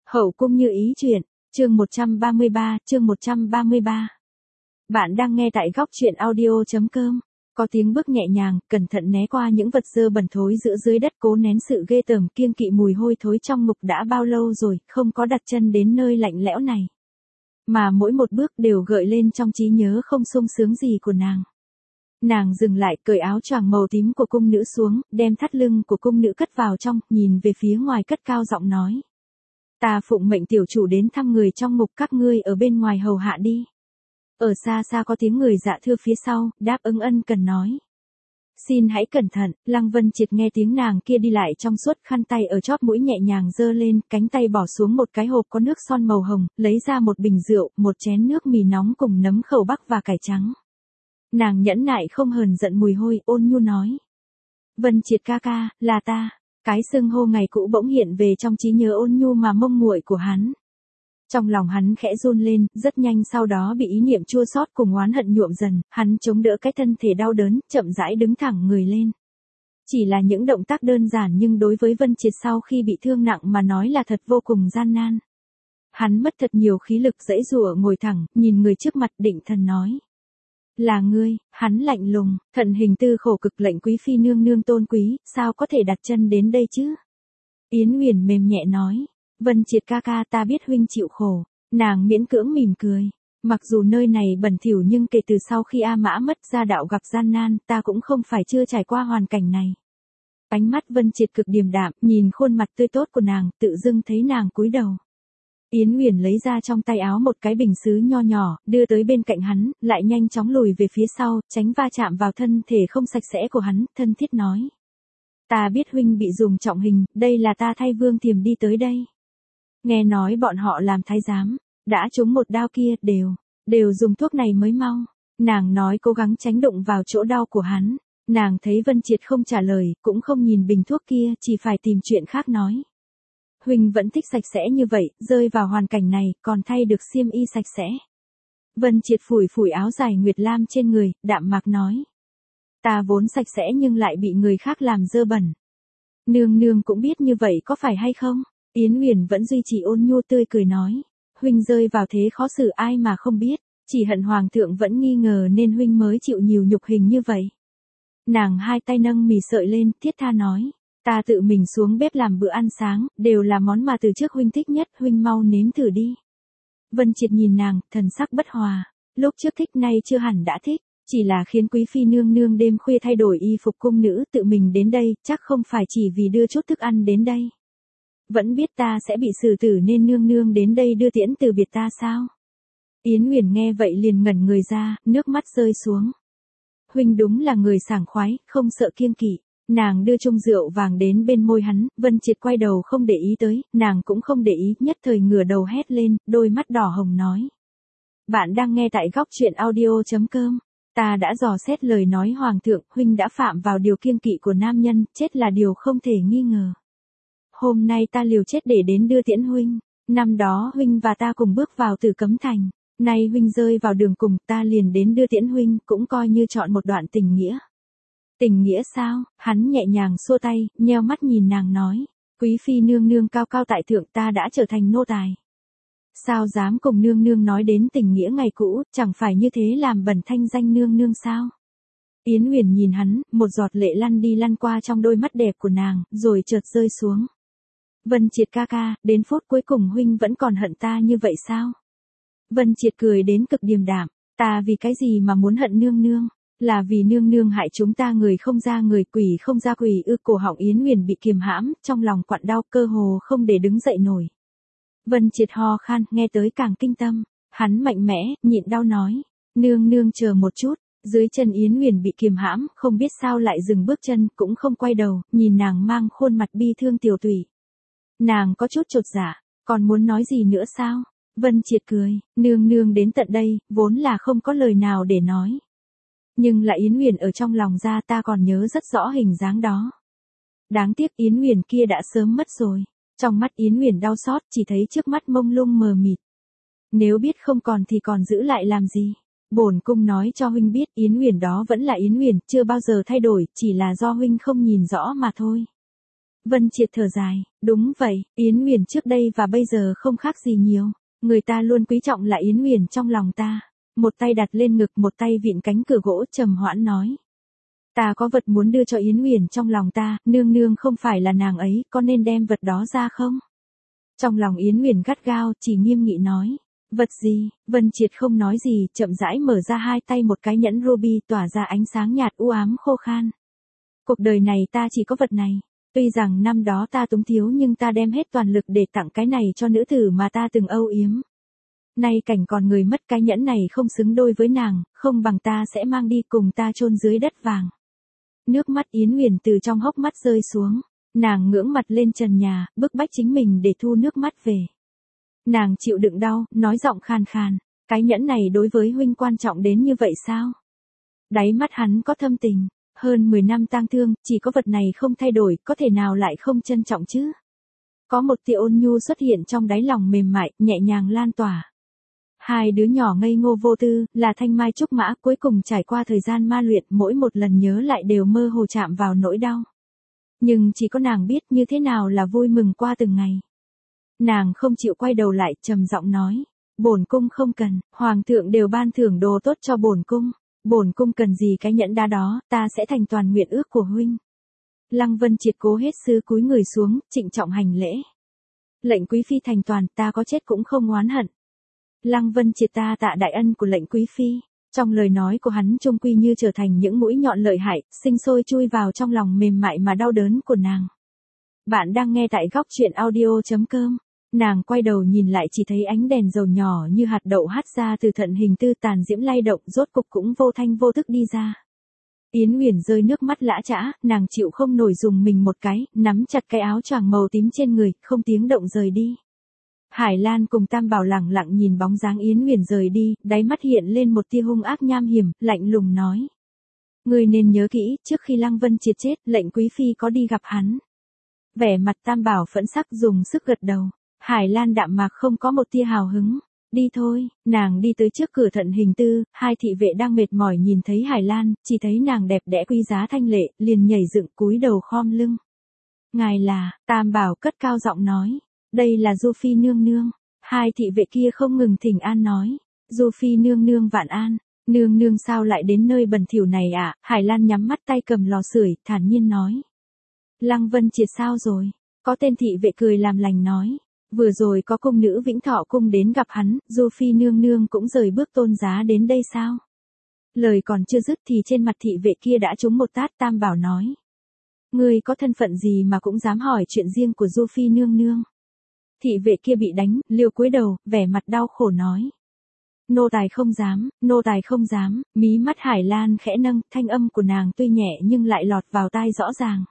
Hậu cung như ý chuyện, chương 133. Bạn đang nghe tại góc truyện audio.com. Có tiếng bước nhẹ nhàng, cẩn thận né qua những vật dơ bẩn thối giữa dưới đất, cố nén sự ghê tởm kiêng kỵ mùi hôi thối trong ngục. Đã bao lâu rồi, không có đặt chân đến nơi lạnh lẽo này. Mà mỗi một bước đều gợi lên trong trí nhớ không sung sướng gì của nàng. Nàng dừng lại, cởi áo choàng màu tím của cung nữ xuống, đem thắt lưng của cung nữ cất vào trong, nhìn về phía ngoài cất cao giọng nói. Ta phụng mệnh tiểu chủ đến thăm người trong ngục, các ngươi ở bên ngoài hầu hạ đi. Ở xa xa có tiếng người dạ thưa phía sau, đáp ứng ân cần nói. Xin hãy cẩn thận. Lăng Vân Triệt nghe tiếng nàng kia đi lại trong suốt, khăn tay ở chóp mũi nhẹ nhàng giơ lên, cánh tay bỏ xuống một cái hộp có nước son màu hồng, lấy ra một bình rượu, một chén nước mì nóng cùng nấm khẩu bắc và cải trắng. Nàng nhẫn nại không hờn giận mùi hôi, ôn nhu nói. Vân Triệt ca ca, là ta. Cái xưng hô ngày cũ bỗng hiện về trong trí nhớ ôn nhu mà mông muội của hắn. Trong lòng hắn khẽ run lên, rất nhanh sau đó bị ý niệm chua xót cùng oán hận nhuộm dần, hắn chống đỡ cái thân thể đau đớn, chậm rãi đứng thẳng người lên. Chỉ là những động tác đơn giản nhưng đối với Vân Triệt sau khi bị thương nặng mà nói là thật vô cùng gian nan. Hắn mất thật nhiều khí lực giãy giụa ngồi thẳng, nhìn người trước mặt định thần nói. Là ngươi. Hắn lạnh lùng, thận hình tư khổ cực lệnh quý phi nương nương tôn quý, sao có thể đặt chân đến đây chứ? Yến Huyền mềm nhẹ nói. Vân Triệt ca ca, ta biết huynh chịu khổ. Nàng miễn cưỡng mỉm cười. Mặc dù nơi này bẩn thỉu nhưng kể từ sau khi A Mã mất, gia đạo gặp gian nan, ta cũng không phải chưa trải qua hoàn cảnh này. Ánh mắt Vân Triệt cực điềm đạm, nhìn khuôn mặt tươi tốt của nàng, tự dưng thấy nàng cúi đầu. Yến Huyền lấy ra trong tay áo một cái bình sứ nho nhỏ, đưa tới bên cạnh hắn, lại nhanh chóng lùi về phía sau, tránh va chạm vào thân thể không sạch sẽ của hắn, thân thiết nói. Ta biết huynh bị dùng trọng hình, đây là ta thay Vương Thiềm đi tới đây. Nghe nói bọn họ làm thái giám, đã trúng một đao kia, đều dùng thuốc này mới mau. Nàng nói cố gắng tránh đụng vào chỗ đau của hắn. Nàng thấy Vân Triệt không trả lời, cũng không nhìn bình thuốc kia, chỉ phải tìm chuyện khác nói. Huynh vẫn thích sạch sẽ như vậy, rơi vào hoàn cảnh này, còn thay được xiêm y sạch sẽ. Vân Triệt phủi phủi áo dài nguyệt lam trên người, đạm mạc nói. Ta vốn sạch sẽ nhưng lại bị người khác làm dơ bẩn. Nương nương cũng biết như vậy có phải hay không? Yến Huyền vẫn duy trì ôn nhu tươi cười nói. Huynh rơi vào thế khó xử ai mà không biết, chỉ hận hoàng thượng vẫn nghi ngờ nên huynh mới chịu nhiều nhục hình như vậy. Nàng hai tay nâng mì sợi lên, thiết tha nói. Ta tự mình xuống bếp làm bữa ăn sáng, đều là món mà từ trước huynh thích nhất, huynh mau nếm thử đi. Vân Triệt nhìn nàng, thần sắc bất hòa, lúc trước thích nay chưa hẳn đã thích, chỉ là khiến quý phi nương nương đêm khuya thay đổi y phục cung nữ tự mình đến đây, chắc không phải chỉ vì đưa chút thức ăn đến đây. Vẫn biết ta sẽ bị xử tử nên nương nương đến đây đưa tiễn từ biệt ta sao? Yến Huyền nghe vậy liền ngẩn người ra, nước mắt rơi xuống. Huynh đúng là người sảng khoái, không sợ kiêng kỵ. Nàng đưa chung rượu vàng đến bên môi hắn, Vân Triệt quay đầu không để ý tới, nàng cũng không để ý, nhất thời ngửa đầu hét lên, đôi mắt đỏ hồng nói. Bạn đang nghe tại góc truyện audio.com. Ta đã dò xét lời nói hoàng thượng, huynh đã phạm vào điều kiêng kỵ của nam nhân, chết là điều không thể nghi ngờ. Hôm nay ta liều chết để đến đưa tiễn huynh. Năm đó huynh và ta cùng bước vào Tử Cấm Thành. Nay huynh rơi vào đường cùng, ta liền đến đưa tiễn huynh, cũng coi như chọn một đoạn tình nghĩa. Tình nghĩa sao? Hắn nhẹ nhàng xua tay, nheo mắt nhìn nàng nói. Quý phi nương nương cao cao tại thượng, ta đã trở thành nô tài. Sao dám cùng nương nương nói đến tình nghĩa ngày cũ, chẳng phải như thế làm bẩn thanh danh nương nương sao? Yến Huyền nhìn hắn, một giọt lệ lăn đi lăn qua trong đôi mắt đẹp của nàng, rồi chợt rơi xuống. Vân Triệt ca ca, đến phút cuối cùng huynh vẫn còn hận ta như vậy sao? Vân Triệt cười đến cực điềm đạm, ta vì cái gì mà muốn hận nương nương? Là vì nương nương hại chúng ta, người không ra người, quỷ không ra quỷ ư? Cổ họng Yến Huyền bị kiềm hãm, trong lòng quặn đau, cơ hồ không để đứng dậy nổi. Vân Triệt ho khan, nghe tới càng kinh tâm, hắn mạnh mẽ, nhịn đau nói, nương nương chờ một chút. Dưới chân Yến Huyền bị kiềm hãm, không biết sao lại dừng bước chân, cũng không quay đầu, nhìn nàng mang khuôn mặt bi thương tiều tụy. Nàng có chút chột dạ, còn muốn nói gì nữa sao? Vân Triệt cười, nương nương đến tận đây, vốn là không có lời nào để nói. Nhưng là Yến Huyền ở trong lòng ra, ta còn nhớ rất rõ hình dáng đó. Đáng tiếc Yến Huyền kia đã sớm mất rồi. Trong mắt Yến Huyền đau xót, chỉ thấy trước mắt mông lung mờ mịt. Nếu biết không còn thì còn giữ lại làm gì? Bổn cung nói cho huynh biết, Yến Huyền đó vẫn là Yến Huyền, chưa bao giờ thay đổi, chỉ là do huynh không nhìn rõ mà thôi. Vân Triệt thở dài, đúng vậy, Yến Huyền trước đây và bây giờ không khác gì nhiều. Người ta luôn quý trọng là Yến Huyền trong lòng ta. Một tay đặt lên ngực, một tay vịn cánh cửa gỗ, trầm hoãn nói. Ta có vật muốn đưa cho Yến Huyền trong lòng ta, nương nương không phải là nàng ấy, có nên đem vật đó ra không? Trong lòng Yến Huyền gắt gao, chỉ nghiêm nghị nói. Vật gì? Vân Triệt không nói gì, chậm rãi mở ra hai tay, một cái nhẫn ruby tỏa ra ánh sáng nhạt u ám khô khan. Cuộc đời này ta chỉ có vật này. Tuy rằng năm đó ta túng thiếu nhưng ta đem hết toàn lực để tặng cái này cho nữ tử mà ta từng âu yếm. Nay cảnh còn người mất, cái nhẫn này không xứng đôi với nàng, không bằng ta sẽ mang đi cùng ta chôn dưới đất vàng. Nước mắt Yến Huyền từ trong hốc mắt rơi xuống. Nàng ngưỡng mặt lên trần nhà, bức bách chính mình để thu nước mắt về. Nàng chịu đựng đau, nói giọng khàn khàn. Cái nhẫn này đối với huynh quan trọng đến như vậy sao? Đáy mắt hắn có thâm tình. Hơn 10 năm tang thương, chỉ có vật này không thay đổi, có thể nào lại không trân trọng chứ? Có một tia ôn nhu xuất hiện trong đáy lòng mềm mại, nhẹ nhàng lan tỏa. Hai đứa nhỏ ngây ngô vô tư, là thanh mai trúc mã, cuối cùng trải qua thời gian ma luyện, mỗi một lần nhớ lại đều mơ hồ chạm vào nỗi đau. Nhưng chỉ có nàng biết như thế nào là vui mừng qua từng ngày. Nàng không chịu quay đầu lại, trầm giọng nói. Bổn cung không cần, hoàng thượng đều ban thưởng đồ tốt cho bổn cung. Bổn cung cần gì cái nhẫn đá đó, ta sẽ thành toàn nguyện ước của huynh. Lăng Vân Triệt cố hết sức cúi người xuống, trịnh trọng hành lễ. Lệnh quý phi thành toàn, ta có chết cũng không oán hận. Lăng Vân Triệt ta tạ đại ân của lệnh quý phi. Trong lời nói của hắn trung quy như trở thành những mũi nhọn lợi hại, sinh sôi chui vào trong lòng mềm mại mà đau đớn của nàng. Bạn đang nghe tại góc truyện audio.com. Nàng quay đầu nhìn lại chỉ thấy ánh đèn dầu nhỏ như hạt đậu hắt ra từ thận hình tư, tàn diễm lay động, rốt cục cũng vô thanh vô thức đi ra. Yến Huyền rơi nước mắt lã chã, nàng chịu không nổi dùng mình một cái, nắm chặt cái áo choàng màu tím trên người, không tiếng động rời đi. Hải Lan cùng Tam Bảo lặng lặng nhìn bóng dáng Yến Huyền rời đi, đáy mắt hiện lên một tia hung ác nham hiểm, lạnh lùng nói. Ngươi nên nhớ kỹ, trước khi Lăng Vân Triệt chết, lệnh quý phi có đi gặp hắn. Vẻ mặt Tam Bảo phẫn sắc, dùng sức gật đầu. Hải Lan đạm mạc không có một tia hào hứng. Đi thôi, nàng đi tới trước cửa thận hình tư, hai thị vệ đang mệt mỏi nhìn thấy Hải Lan, chỉ thấy nàng đẹp đẽ quý giá thanh lệ, liền nhảy dựng cúi đầu khom lưng. Ngài là, Tam Bảo cất cao giọng nói, đây là Du Phi nương nương. Hai thị vệ kia không ngừng thỉnh an nói, Du Phi nương nương vạn an, nương nương sao lại đến nơi bẩn thỉu này ạ? Hải Lan nhắm mắt tay cầm lò sưởi, thản nhiên nói. Lăng Vân Triệt sao rồi? Có tên thị vệ cười làm lành nói. Vừa rồi có cung nữ Vĩnh Thọ cung đến gặp hắn, Du Phi nương nương cũng rời bước tôn giá đến đây sao? Lời còn chưa dứt thì trên mặt thị vệ kia đã trúng một tát. Tam Bảo nói. Ngươi có thân phận gì mà cũng dám hỏi chuyện riêng của Du Phi nương nương? Thị vệ kia bị đánh, liều cúi đầu, vẻ mặt đau khổ nói. Nô tài không dám, nô tài không dám. Mí mắt Hải Lan khẽ nâng, thanh âm của nàng tuy nhẹ nhưng lại lọt vào tai rõ ràng.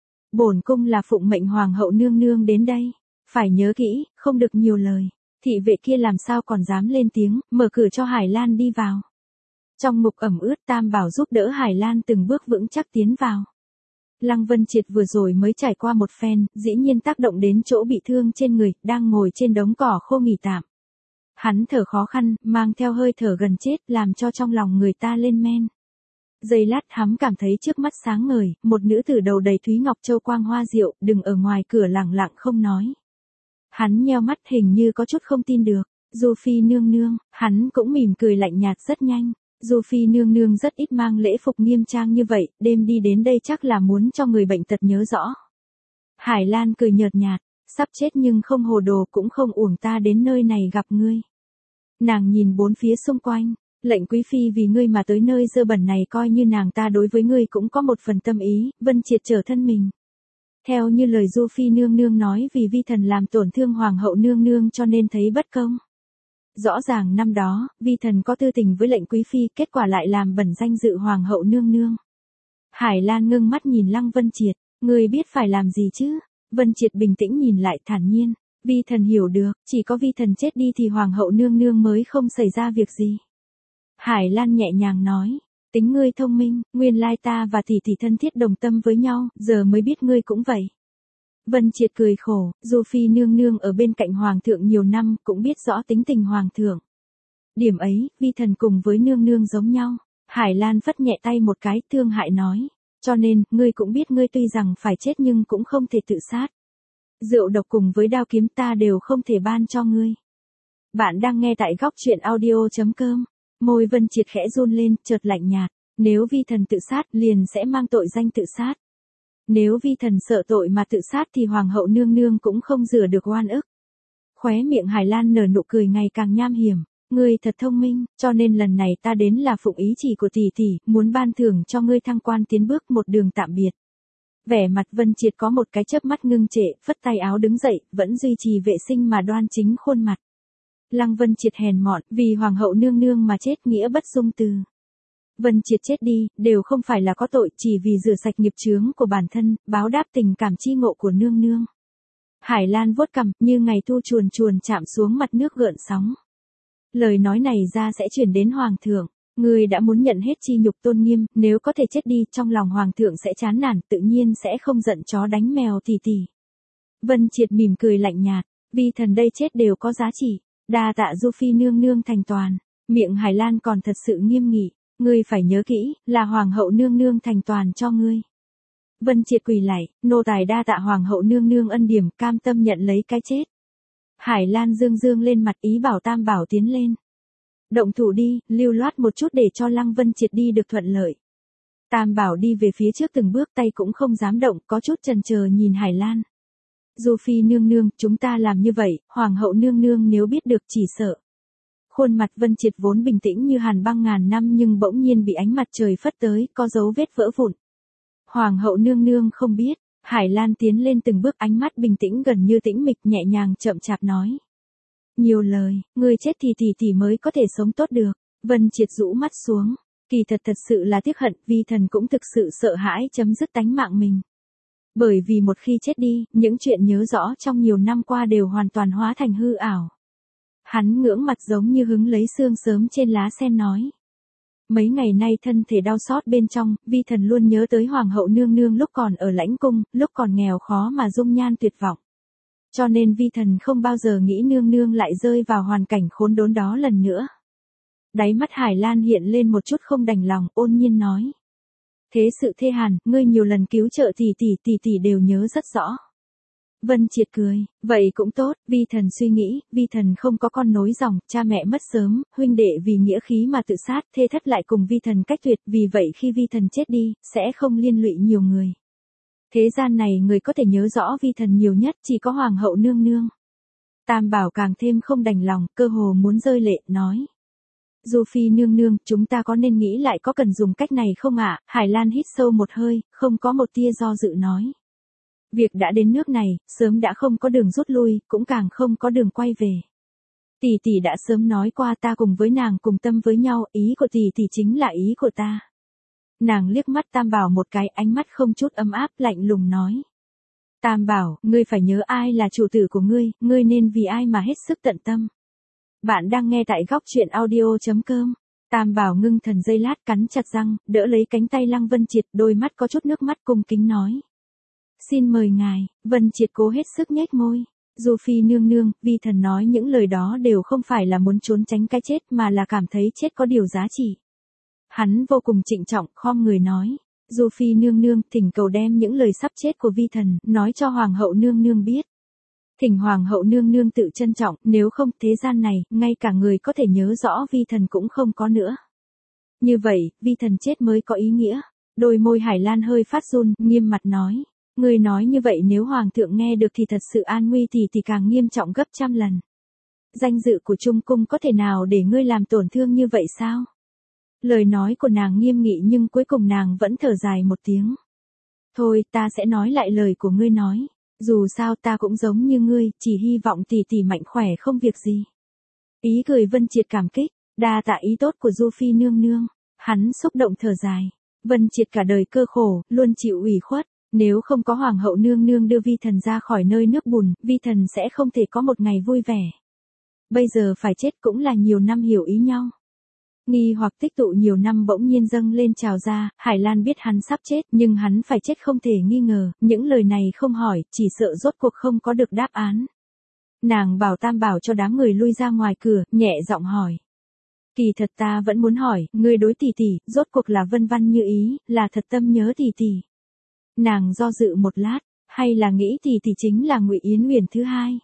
Bổn cung là phụng mệnh hoàng hậu nương nương đến đây. Phải nhớ kỹ, không được nhiều lời. Thị vệ kia làm sao còn dám lên tiếng, mở cửa cho Hải Lan đi vào. Trong ngục ẩm ướt, Tam Bảo giúp đỡ Hải Lan từng bước vững chắc tiến vào. Lăng Vân Triệt vừa rồi mới trải qua một phen, dĩ nhiên tác động đến chỗ bị thương trên người, đang ngồi trên đống cỏ khô nghỉ tạm. Hắn thở khó khăn, mang theo hơi thở gần chết, làm cho trong lòng người ta lên men. Giây lát hắn cảm thấy trước mắt sáng ngời, một nữ tử đầu đầy thúy ngọc châu quang hoa diệu, đứng ở ngoài cửa lặng lặng không nói. Hắn nheo mắt hình như có chút không tin được. Du Phi nương nương, hắn cũng mỉm cười lạnh nhạt rất nhanh. Du Phi nương nương rất ít mang lễ phục nghiêm trang như vậy, đêm đi đến đây chắc là muốn cho người bệnh tật nhớ rõ. Hải Lan cười nhợt nhạt, sắp chết nhưng không hồ đồ, cũng không uổng ta đến nơi này gặp ngươi. Nàng nhìn bốn phía xung quanh, lệnh quý phi vì ngươi mà tới nơi dơ bẩn này, coi như nàng ta đối với ngươi cũng có một phần tâm ý. Vân Triệt trở thân mình. Theo như lời Du Phi nương nương nói, vì vi thần làm tổn thương hoàng hậu nương nương cho nên thấy bất công. Rõ ràng năm đó, vi thần có tư tình với lệnh quý phi, kết quả lại làm bẩn danh dự hoàng hậu nương nương. Hải Lan ngưng mắt nhìn Lăng Vân Triệt, ngươi biết phải làm gì chứ? Vân Triệt bình tĩnh nhìn lại, thản nhiên, vi thần hiểu được, chỉ có vi thần chết đi thì hoàng hậu nương nương mới không xảy ra việc gì. Hải Lan nhẹ nhàng nói, tính ngươi thông minh, nguyên lai ta và tỷ tỷ thân thiết đồng tâm với nhau, giờ mới biết ngươi cũng vậy. Vân Triệt cười khổ, Du Phi nương nương ở bên cạnh hoàng thượng nhiều năm, cũng biết rõ tính tình hoàng thượng. Điểm ấy, vi thần cùng với nương nương giống nhau. Hải Lan phất nhẹ tay một cái, thương hại nói, Cho nên, ngươi cũng biết ngươi tuy rằng phải chết nhưng cũng không thể tự sát. Rượu độc cùng với đao kiếm ta đều không thể ban cho ngươi. Bạn đang nghe tại góc truyện audio.com. Môi Vân Triệt khẽ run lên, chợt lạnh nhạt. Nếu vi thần tự sát liền sẽ mang tội danh tự sát. Nếu vi thần sợ tội mà tự sát thì hoàng hậu nương nương cũng không rửa được oan ức. Khóe miệng Hải Lan nở nụ cười ngày càng nham hiểm. Ngươi thật thông minh, cho nên lần này ta đến là phụng ý chỉ của tỷ tỷ, muốn ban thưởng cho ngươi thăng quan tiến bước một đường tạm biệt. Vẻ mặt Vân Triệt có một cái chớp mắt ngưng trệ, phất tay áo đứng dậy, vẫn duy trì vệ sinh mà đoan chính khuôn mặt. Lăng Vân Triệt hèn mọn, vì hoàng hậu nương nương mà chết nghĩa bất dung từ. Vân Triệt chết đi, đều không phải là có tội, chỉ vì rửa sạch nghiệp chướng của bản thân, báo đáp tình cảm chi ngộ của nương nương. Hải Lan vuốt cằm, như ngày thu chuồn chuồn chạm xuống mặt nước gợn sóng. Lời nói này ra sẽ truyền đến hoàng thượng. Ngươi đã muốn nhận hết chi nhục tôn nghiêm, nếu có thể chết đi, trong lòng hoàng thượng sẽ chán nản, tự nhiên sẽ không giận chó đánh mèo tỷ tỷ. Vân Triệt mỉm cười lạnh nhạt, vi thần đây chết đều có giá trị. Đa tạ Du Phi nương nương thành toàn. Miệng Hải Lan còn thật sự nghiêm nghị, ngươi phải nhớ kỹ, là hoàng hậu nương nương thành toàn cho ngươi. Vân Triệt quỳ lạy, nô tài đa tạ hoàng hậu nương nương ân điểm, cam tâm nhận lấy cái chết. Hải Lan dương dương lên mặt ý bảo Tam Bảo tiến lên. Động thủ đi, lưu loát một chút để cho Lăng Vân Triệt đi được thuận lợi. Tam Bảo đi về phía trước từng bước, tay cũng không dám động, có chút chần chờ nhìn Hải Lan. Du Phi nương nương, chúng ta làm như vậy, hoàng hậu nương nương nếu biết được chỉ sợ. Khuôn mặt Vân Triệt vốn bình tĩnh như hàn băng ngàn năm nhưng bỗng nhiên bị ánh mặt trời phất tới, có dấu vết vỡ vụn. Hoàng hậu nương nương không biết. Hải Lan tiến lên từng bước, ánh mắt bình tĩnh gần như tĩnh mịch, nhẹ nhàng chậm chạp nói. Nhiều lời, ngươi chết thì tỷ tỷ mới có thể sống tốt được. Vân Triệt rũ mắt xuống. Kỳ thật sự là tiếc hận, vi thần cũng thực sự sợ hãi chấm dứt tánh mạng mình. Bởi vì một khi chết đi, những chuyện nhớ rõ trong nhiều năm qua đều hoàn toàn hóa thành hư ảo. Hắn ngưỡng mặt giống như hứng lấy sương sớm trên lá sen nói. Mấy ngày nay thân thể đau xót bên trong, vi thần luôn nhớ tới hoàng hậu nương nương lúc còn ở lãnh cung, lúc còn nghèo khó mà dung nhan tuyệt vọng. Cho nên vi thần không bao giờ nghĩ nương nương lại rơi vào hoàn cảnh khốn đốn đó lần nữa. Đáy mắt Hải Lan hiện lên một chút không đành lòng, ôn nhiên nói. Thế sự thê hàn, ngươi nhiều lần cứu trợ tỷ đều nhớ rất rõ. Vân Triệt cười, vậy cũng tốt, vi thần suy nghĩ, vi thần không có con nối dòng, cha mẹ mất sớm, huynh đệ vì nghĩa khí mà tự sát, thê thất lại cùng vi thần cách tuyệt, vì vậy khi vi thần chết đi, sẽ không liên lụy nhiều người. Thế gian này người có thể nhớ rõ vi thần nhiều nhất chỉ có hoàng hậu nương nương. Tam Bảo càng thêm không đành lòng, cơ hồ muốn rơi lệ, nói. Du Phi nương nương, chúng ta có nên nghĩ lại có cần dùng cách này không ạ? Hải Lan hít sâu một hơi, không có một tia do dự nói. Việc đã đến nước này, sớm đã không có đường rút lui, cũng càng không có đường quay về. Tỷ tỷ đã sớm nói qua ta cùng với nàng cùng tâm với nhau, ý của tỷ tỷ chính là ý của ta. Nàng liếc mắt Tam Bảo một cái, ánh mắt không chút ấm áp, lạnh lùng nói. Tam Bảo, ngươi phải nhớ ai là chủ tử của ngươi nên vì ai mà hết sức tận tâm. Bạn đang nghe tại góc truyện audio.com. Tam Bảo ngưng thần giây lát, cắn chặt răng, đỡ lấy cánh tay Lăng Vân Triệt, đôi mắt có chút nước mắt cung kính nói. Xin mời ngài. Vân Triệt cố hết sức nhếch môi. Du Phi nương nương, vi thần nói những lời đó đều không phải là muốn trốn tránh cái chết mà là cảm thấy chết có điều giá trị. Hắn vô cùng trịnh trọng, khom người nói. Du Phi nương nương, thỉnh cầu đem những lời sắp chết của vi thần, nói cho hoàng hậu nương nương biết. Thỉnh hoàng hậu nương nương tự trân trọng, nếu không thế gian này, ngay cả người có thể nhớ rõ vi thần cũng không có nữa. Như vậy, vi thần chết mới có ý nghĩa. Đôi môi Hải Lan hơi phát run, nghiêm mặt nói. Ngươi nói như vậy nếu hoàng thượng nghe được thì thật sự an nguy thì càng nghiêm trọng gấp trăm lần. Danh dự của Trung cung có thể nào để ngươi làm tổn thương như vậy sao? Lời nói của nàng nghiêm nghị nhưng cuối cùng nàng vẫn thở dài một tiếng. Thôi, ta sẽ nói lại lời của ngươi nói. Dù sao ta cũng giống như ngươi, chỉ hy vọng tỷ mạnh khỏe không việc gì. Ý cười Vân Triệt cảm kích, đa tạ ý tốt của Du Phi nương nương. Hắn xúc động thở dài. Vân Triệt cả đời cơ khổ, luôn chịu ủy khuất. Nếu không có hoàng hậu nương nương đưa vi thần ra khỏi nơi nước bùn, vi thần sẽ không thể có một ngày vui vẻ. Bây giờ phải chết cũng là nhiều năm hiểu ý nhau. Nghi hoặc tích tụ nhiều năm bỗng nhiên dâng lên trào ra, Hải Lan biết hắn sắp chết, nhưng hắn phải chết không thể nghi ngờ, những lời này không hỏi, chỉ sợ rốt cuộc không có được đáp án. Nàng bảo Tam Bảo cho đám người lui ra ngoài cửa, nhẹ giọng hỏi. Kỳ thật ta vẫn muốn hỏi, ngươi đối tỷ tỷ, rốt cuộc là Vân Văn Như ý, là thật tâm nhớ tỷ tỷ. Nàng do dự một lát, hay là nghĩ tỷ tỷ chính là Ngụy Yến Uyển thứ hai.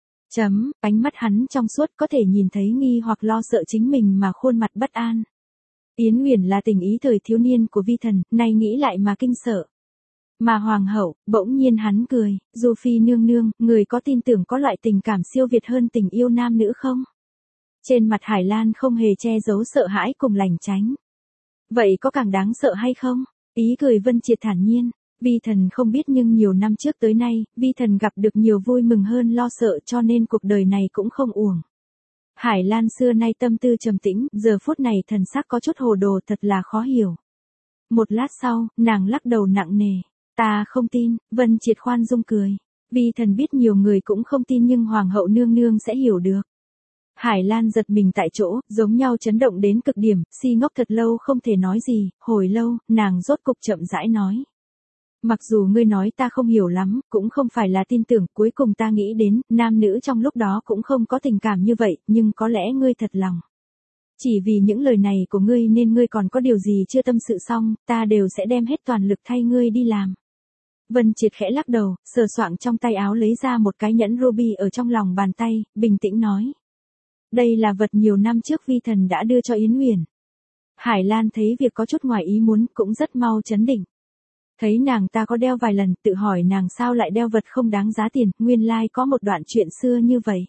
Ánh mắt hắn trong suốt có thể nhìn thấy nghi hoặc lo sợ chính mình mà khuôn mặt bất an. Yến Uyển là tình ý thời thiếu niên của vi thần, nay nghĩ lại mà kinh sợ. Mà hoàng hậu, bỗng nhiên hắn cười, Du Phi nương nương, người có tin tưởng có loại tình cảm siêu việt hơn tình yêu nam nữ không? Trên mặt Hải Lan không hề che giấu sợ hãi cùng lảng tránh. Vậy có càng đáng sợ hay không? Ý cười Vân Triệt thản nhiên. Vi thần không biết nhưng nhiều năm trước tới nay, vi thần gặp được nhiều vui mừng hơn lo sợ cho nên cuộc đời này cũng không uổng. Hải Lan xưa nay tâm tư trầm tĩnh, giờ phút này thần sắc có chút hồ đồ thật là khó hiểu. Một lát sau, nàng lắc đầu nặng nề. Ta không tin, Vân Triệt khoan dung cười. Vi thần biết nhiều người cũng không tin nhưng Hoàng hậu nương nương sẽ hiểu được. Hải Lan giật mình tại chỗ, giống nhau chấn động đến cực điểm, si ngốc thật lâu không thể nói gì, hồi lâu, nàng rốt cục chậm rãi nói. Mặc dù ngươi nói ta không hiểu lắm, cũng không phải là tin tưởng, cuối cùng ta nghĩ đến, nam nữ trong lúc đó cũng không có tình cảm như vậy, nhưng có lẽ ngươi thật lòng. Chỉ vì những lời này của ngươi nên ngươi còn có điều gì chưa tâm sự xong, ta đều sẽ đem hết toàn lực thay ngươi đi làm. Vân Triệt khẽ lắc đầu, sờ soạng trong tay áo lấy ra một cái nhẫn ruby ở trong lòng bàn tay, bình tĩnh nói. Đây là vật nhiều năm trước vi thần đã đưa cho Yến Uyển. Hải Lan thấy việc có chút ngoài ý muốn, cũng rất mau chấn định. Thấy nàng ta có đeo vài lần, tự hỏi nàng sao lại đeo vật không đáng giá tiền, nguyên lai có một đoạn chuyện xưa như vậy.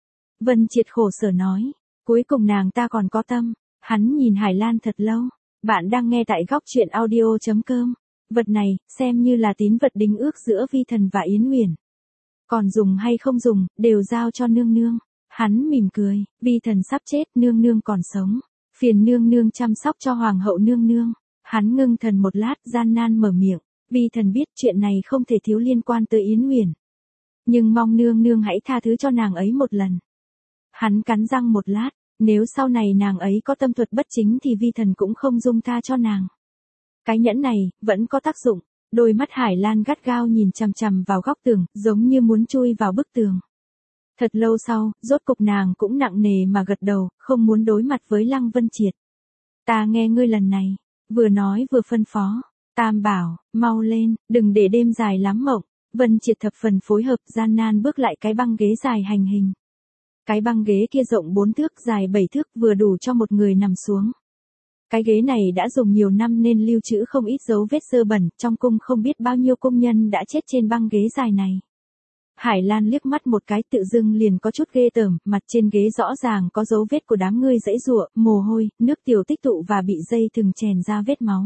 Vân Triệt khổ sở nói, cuối cùng nàng ta còn có tâm. Hắn nhìn Hải Lan thật lâu. Bạn đang nghe tại góc truyện audio.com. Vật này, xem như là tín vật đính ước giữa vi thần và Yến Uyển. Còn dùng hay không dùng, đều giao cho nương nương. Hắn mỉm cười, vi thần sắp chết, nương nương còn sống. Phiền nương nương chăm sóc cho hoàng hậu nương nương. Hắn ngưng thần một lát, gian nan mở miệng. Vi thần biết chuyện này không thể thiếu liên quan tới Yến Uyển. Nhưng mong nương nương hãy tha thứ cho nàng ấy một lần. Hắn cắn răng một lát, nếu sau này nàng ấy có tâm thuật bất chính thì vi thần cũng không dung tha cho nàng. Cái nhẫn này, vẫn có tác dụng. Đôi mắt Hải Lan gắt gao nhìn chằm chằm vào góc tường, giống như muốn chui vào bức tường. Thật lâu sau, rốt cục nàng cũng nặng nề mà gật đầu, không muốn đối mặt với Lăng Vân Triệt. Ta nghe ngươi lần này, vừa nói vừa phân phó. Tam bảo, mau lên, đừng để đêm dài lắm mộng. Vân Triệt thập phần phối hợp, gian nan bước lại cái băng ghế dài hành hình. Cái băng ghế kia rộng 4 thước, dài 7 thước, vừa đủ cho một người nằm xuống. Cái ghế này đã dùng nhiều năm nên lưu trữ không ít dấu vết dơ bẩn, trong cung không biết bao nhiêu công nhân đã chết trên băng ghế dài này. Hải Lan liếc mắt một cái tự dưng liền có chút ghê tởm, mặt trên ghế rõ ràng có dấu vết của đám ngươi giãy giụa, mồ hôi, nước tiểu tích tụ và bị dây thừng chèn ra vết máu.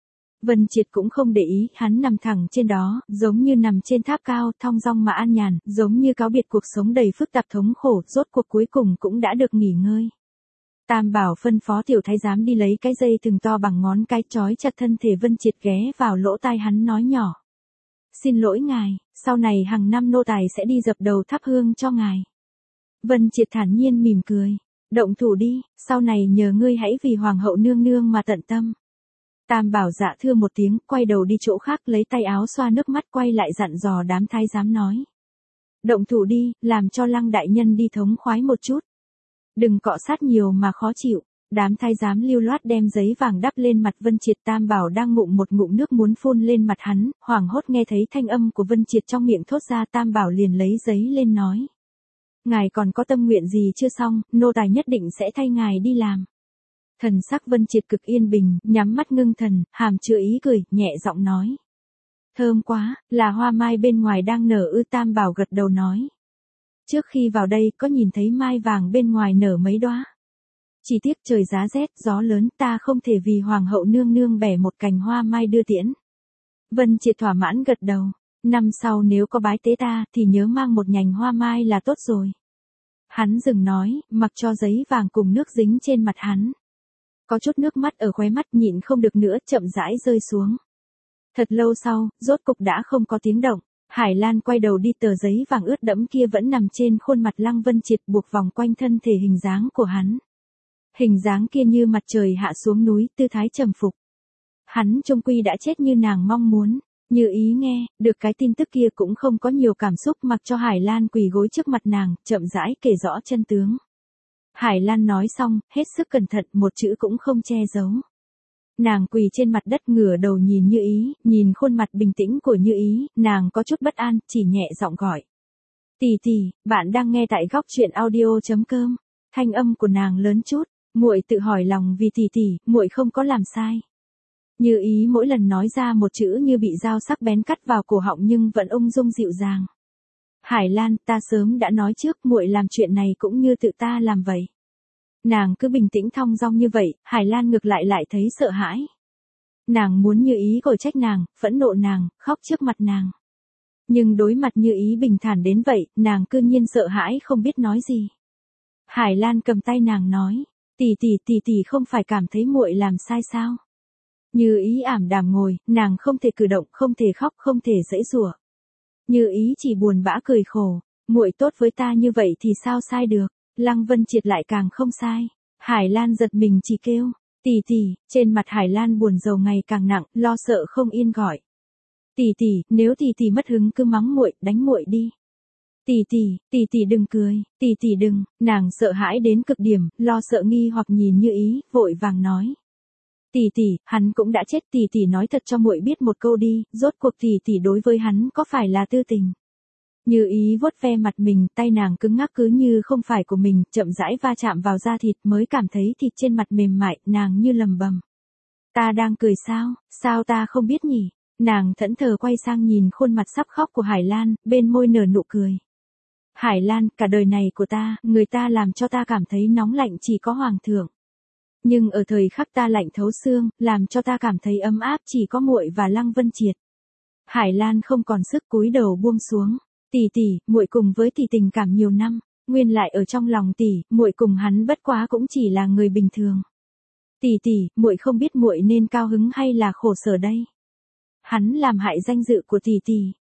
Vân Triệt cũng không để ý, hắn nằm thẳng trên đó, giống như nằm trên tháp cao, thong dong mà an nhàn, giống như cáo biệt cuộc sống đầy phức tạp thống khổ, rốt cuộc cuối cùng cũng đã được nghỉ ngơi. Tam bảo phân phó tiểu thái giám đi lấy cái dây thừng to bằng ngón cái trói chặt thân thể Vân Triệt, ghé vào lỗ tai hắn nói nhỏ. Xin lỗi ngài, sau này hàng năm nô tài sẽ đi dập đầu thắp hương cho ngài. Vân Triệt thản nhiên mỉm cười. Động thủ đi, sau này nhờ ngươi hãy vì hoàng hậu nương nương mà tận tâm. Tam bảo dạ thưa một tiếng, quay đầu đi chỗ khác, lấy tay áo xoa nước mắt, quay lại dặn dò đám thái giám nói. Động thủ đi, làm cho Lăng đại nhân đi thống khoái một chút. Đừng cọ sát nhiều mà khó chịu. Đám thái giám lưu loát đem giấy vàng đắp lên mặt Vân Triệt. Tam bảo đang ngụm một ngụm nước muốn phun lên mặt hắn, hoảng hốt nghe thấy thanh âm của Vân Triệt trong miệng thốt ra. Tam bảo liền lấy giấy lên nói. Ngài còn có tâm nguyện gì chưa xong, nô tài nhất định sẽ thay ngài đi làm. Thần sắc Vân Triệt cực yên bình, nhắm mắt ngưng thần, hàm chứa ý cười, nhẹ giọng nói. Thơm quá, là hoa mai bên ngoài đang nở ư? Tam bảo gật đầu nói. Trước khi vào đây có nhìn thấy mai vàng bên ngoài nở mấy đóa. Chỉ tiếc trời giá rét, gió lớn, ta không thể vì hoàng hậu nương nương bẻ một cành hoa mai đưa tiễn. Vân Triệt thỏa mãn gật đầu. Năm sau nếu có bái tế ta thì nhớ mang một nhành hoa mai là tốt rồi. Hắn dừng nói, mặc cho giấy vàng cùng nước dính trên mặt hắn. Có chút nước mắt ở khóe mắt, nhịn không được nữa, chậm rãi rơi xuống. Thật lâu sau, rốt cục đã không có tiếng động. Hải Lan quay đầu đi, tờ giấy vàng ướt đẫm kia vẫn nằm trên khuôn mặt Lăng Vân Triệt, buộc vòng quanh thân thể hình dáng của hắn. Hình dáng kia như mặt trời hạ xuống núi, tư thái trầm phục. Hắn chung quy đã chết như nàng mong muốn. Như ý nghe, được cái tin tức kia cũng không có nhiều cảm xúc, mặc cho Hải Lan quỳ gối trước mặt nàng, chậm rãi kể rõ chân tướng. Hải Lan nói xong, hết sức cẩn thận, một chữ cũng không che giấu. Nàng quỳ trên mặt đất ngửa đầu nhìn Như Ý, nhìn khuôn mặt bình tĩnh của Như Ý, nàng có chút bất an, chỉ nhẹ giọng gọi. Tỷ tỷ, bạn đang nghe tại góc truyện audio.com. Thanh âm của nàng lớn chút, muội tự hỏi lòng vì tỷ tỷ, muội không có làm sai. Như Ý mỗi lần nói ra một chữ như bị dao sắc bén cắt vào cổ họng nhưng vẫn ung dung dịu dàng. Hải Lan, ta sớm đã nói trước, muội làm chuyện này cũng như tự ta làm vậy. Nàng cứ bình tĩnh thong dong như vậy, Hải Lan ngược lại thấy sợ hãi. Nàng muốn Như Ý gọi trách nàng, phẫn nộ nàng, khóc trước mặt nàng. Nhưng đối mặt Như Ý bình thản đến vậy, nàng cư nhiên sợ hãi không biết nói gì. Hải Lan cầm tay nàng nói, tỷ tỷ không phải cảm thấy muội làm sai sao? Như Ý ảm đạm ngồi, nàng không thể cử động, không thể khóc, không thể giãy giụa. Như Ý chỉ buồn bã cười khổ, muội tốt với ta như vậy thì sao sai được? Lăng Vân Triệt lại càng không sai. Hải Lan giật mình chỉ kêu, tỷ tỷ, trên mặt Hải Lan buồn rầu ngày càng nặng, lo sợ không yên gọi. Tỷ tỷ, nếu tỷ tỷ mất hứng cứ mắng muội, đánh muội đi. Tỷ tỷ đừng cười, tỷ tỷ đừng, nàng sợ hãi đến cực điểm, lo sợ nghi hoặc nhìn Như Ý, vội vàng nói. Tỷ, hắn cũng đã chết, tỷ nói thật cho muội biết một câu đi, rốt cuộc tỷ đối với hắn có phải là tư tình? Như Ý vuốt ve mặt mình, tay nàng cứng ngắc cứ như không phải của mình, chậm rãi va chạm vào da thịt mới cảm thấy thịt trên mặt mềm mại, nàng như lầm bầm. Ta đang cười sao, sao ta không biết nhỉ? Nàng thẫn thờ quay sang nhìn khuôn mặt sắp khóc của Hải Lan, bên môi nở nụ cười. Hải Lan, cả đời này của ta, người ta làm cho ta cảm thấy nóng lạnh chỉ có Hoàng thượng. Nhưng ở thời khắc ta lạnh thấu xương, làm cho ta cảm thấy ấm áp chỉ có muội và Lăng Vân Triệt. Hải Lan không còn sức cúi đầu buông xuống. Tỷ, muội cùng với tỷ tình cảm nhiều năm, nguyên lại ở trong lòng tỷ, muội cùng hắn bất quá cũng chỉ là người bình thường. Tỷ, muội không biết muội nên cao hứng hay là khổ sở đây. Hắn làm hại danh dự của tỷ,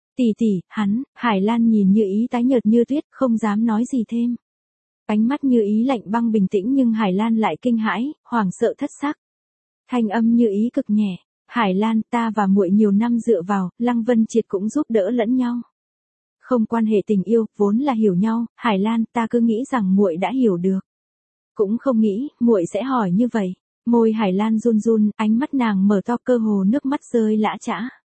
hắn, Hải Lan nhìn Như Ý tái nhợt như tuyết, không dám nói gì thêm. Ánh mắt Như Ý lạnh băng bình tĩnh nhưng Hải Lan lại kinh hãi, hoảng sợ thất sắc. Thanh âm Như Ý cực nhẹ, Hải Lan, ta và muội nhiều năm dựa vào, Lăng Vân Triệt cũng giúp đỡ lẫn nhau. Không quan hệ tình yêu, vốn là hiểu nhau, Hải Lan, ta cứ nghĩ rằng muội đã hiểu được. Cũng không nghĩ, muội sẽ hỏi như vậy. Môi Hải Lan run run, ánh mắt nàng mở to cơ hồ nước mắt rơi lã chã.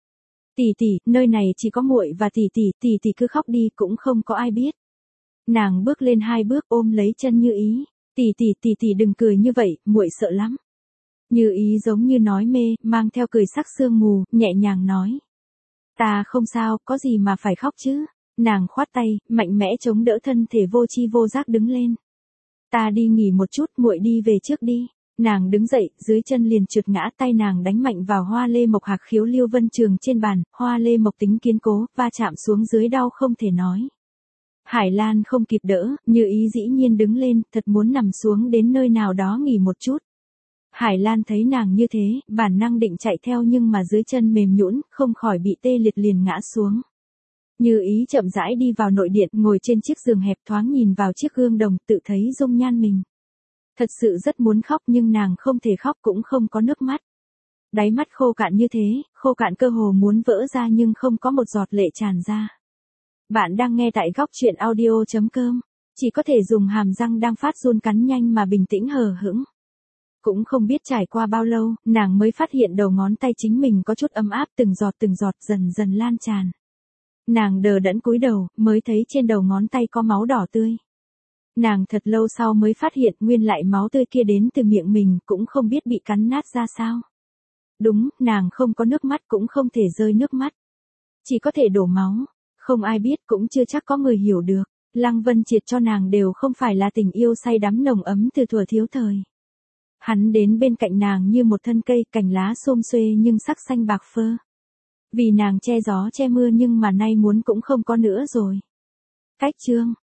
Tỷ, nơi này chỉ có muội và tỷ cứ khóc đi cũng không có ai biết. Nàng bước lên 2 bước ôm lấy chân Như Ý, tỷ đừng cười như vậy, muội sợ lắm. Như Ý giống như nói mê, mang theo cười sắc sương mù, nhẹ nhàng nói. Ta không sao, có gì mà phải khóc chứ. Nàng khoát tay, mạnh mẽ chống đỡ thân thể vô chi vô giác đứng lên. Ta đi nghỉ một chút, muội đi về trước đi. Nàng đứng dậy, dưới chân liền trượt ngã, tay nàng đánh mạnh vào hoa lê mộc hạc khiếu Liêu Vân Trường trên bàn, hoa lê mộc tính kiên cố, va chạm xuống dưới đau không thể nói. Hải Lan không kịp đỡ, Như Ý dĩ nhiên đứng lên, thật muốn nằm xuống đến nơi nào đó nghỉ một chút. Hải Lan thấy nàng như thế, bản năng định chạy theo nhưng mà dưới chân mềm nhũn, không khỏi bị tê liệt liền ngã xuống. Như Ý chậm rãi đi vào nội điện, ngồi trên chiếc giường hẹp thoáng nhìn vào chiếc gương đồng, tự thấy dung nhan mình. Thật sự rất muốn khóc nhưng nàng không thể khóc cũng không có nước mắt. Đáy mắt khô cạn như thế, khô cạn cơ hồ muốn vỡ ra nhưng không có một giọt lệ tràn ra. Bạn đang nghe tại góc truyện audio.com, chỉ có thể dùng hàm răng đang phát run cắn nhanh mà bình tĩnh hờ hững. Cũng không biết trải qua bao lâu, nàng mới phát hiện đầu ngón tay chính mình có chút ấm áp từng giọt dần dần lan tràn. Nàng đờ đẫn cúi đầu, mới thấy trên đầu ngón tay có máu đỏ tươi. Nàng thật lâu sau mới phát hiện nguyên lại máu tươi kia đến từ miệng mình, cũng không biết bị cắn nát ra sao. Đúng, nàng không có nước mắt cũng không thể rơi nước mắt. Chỉ có thể đổ máu. Không ai biết cũng chưa chắc có người hiểu được. Lăng Vân Triệt cho nàng đều không phải là tình yêu say đắm nồng ấm từ thuở thiếu thời. Hắn đến bên cạnh nàng như một thân cây, cành lá xum xuê nhưng sắc xanh bạc phơ. Vì nàng che gió che mưa nhưng mà nay muốn cũng không có nữa rồi. Cách chương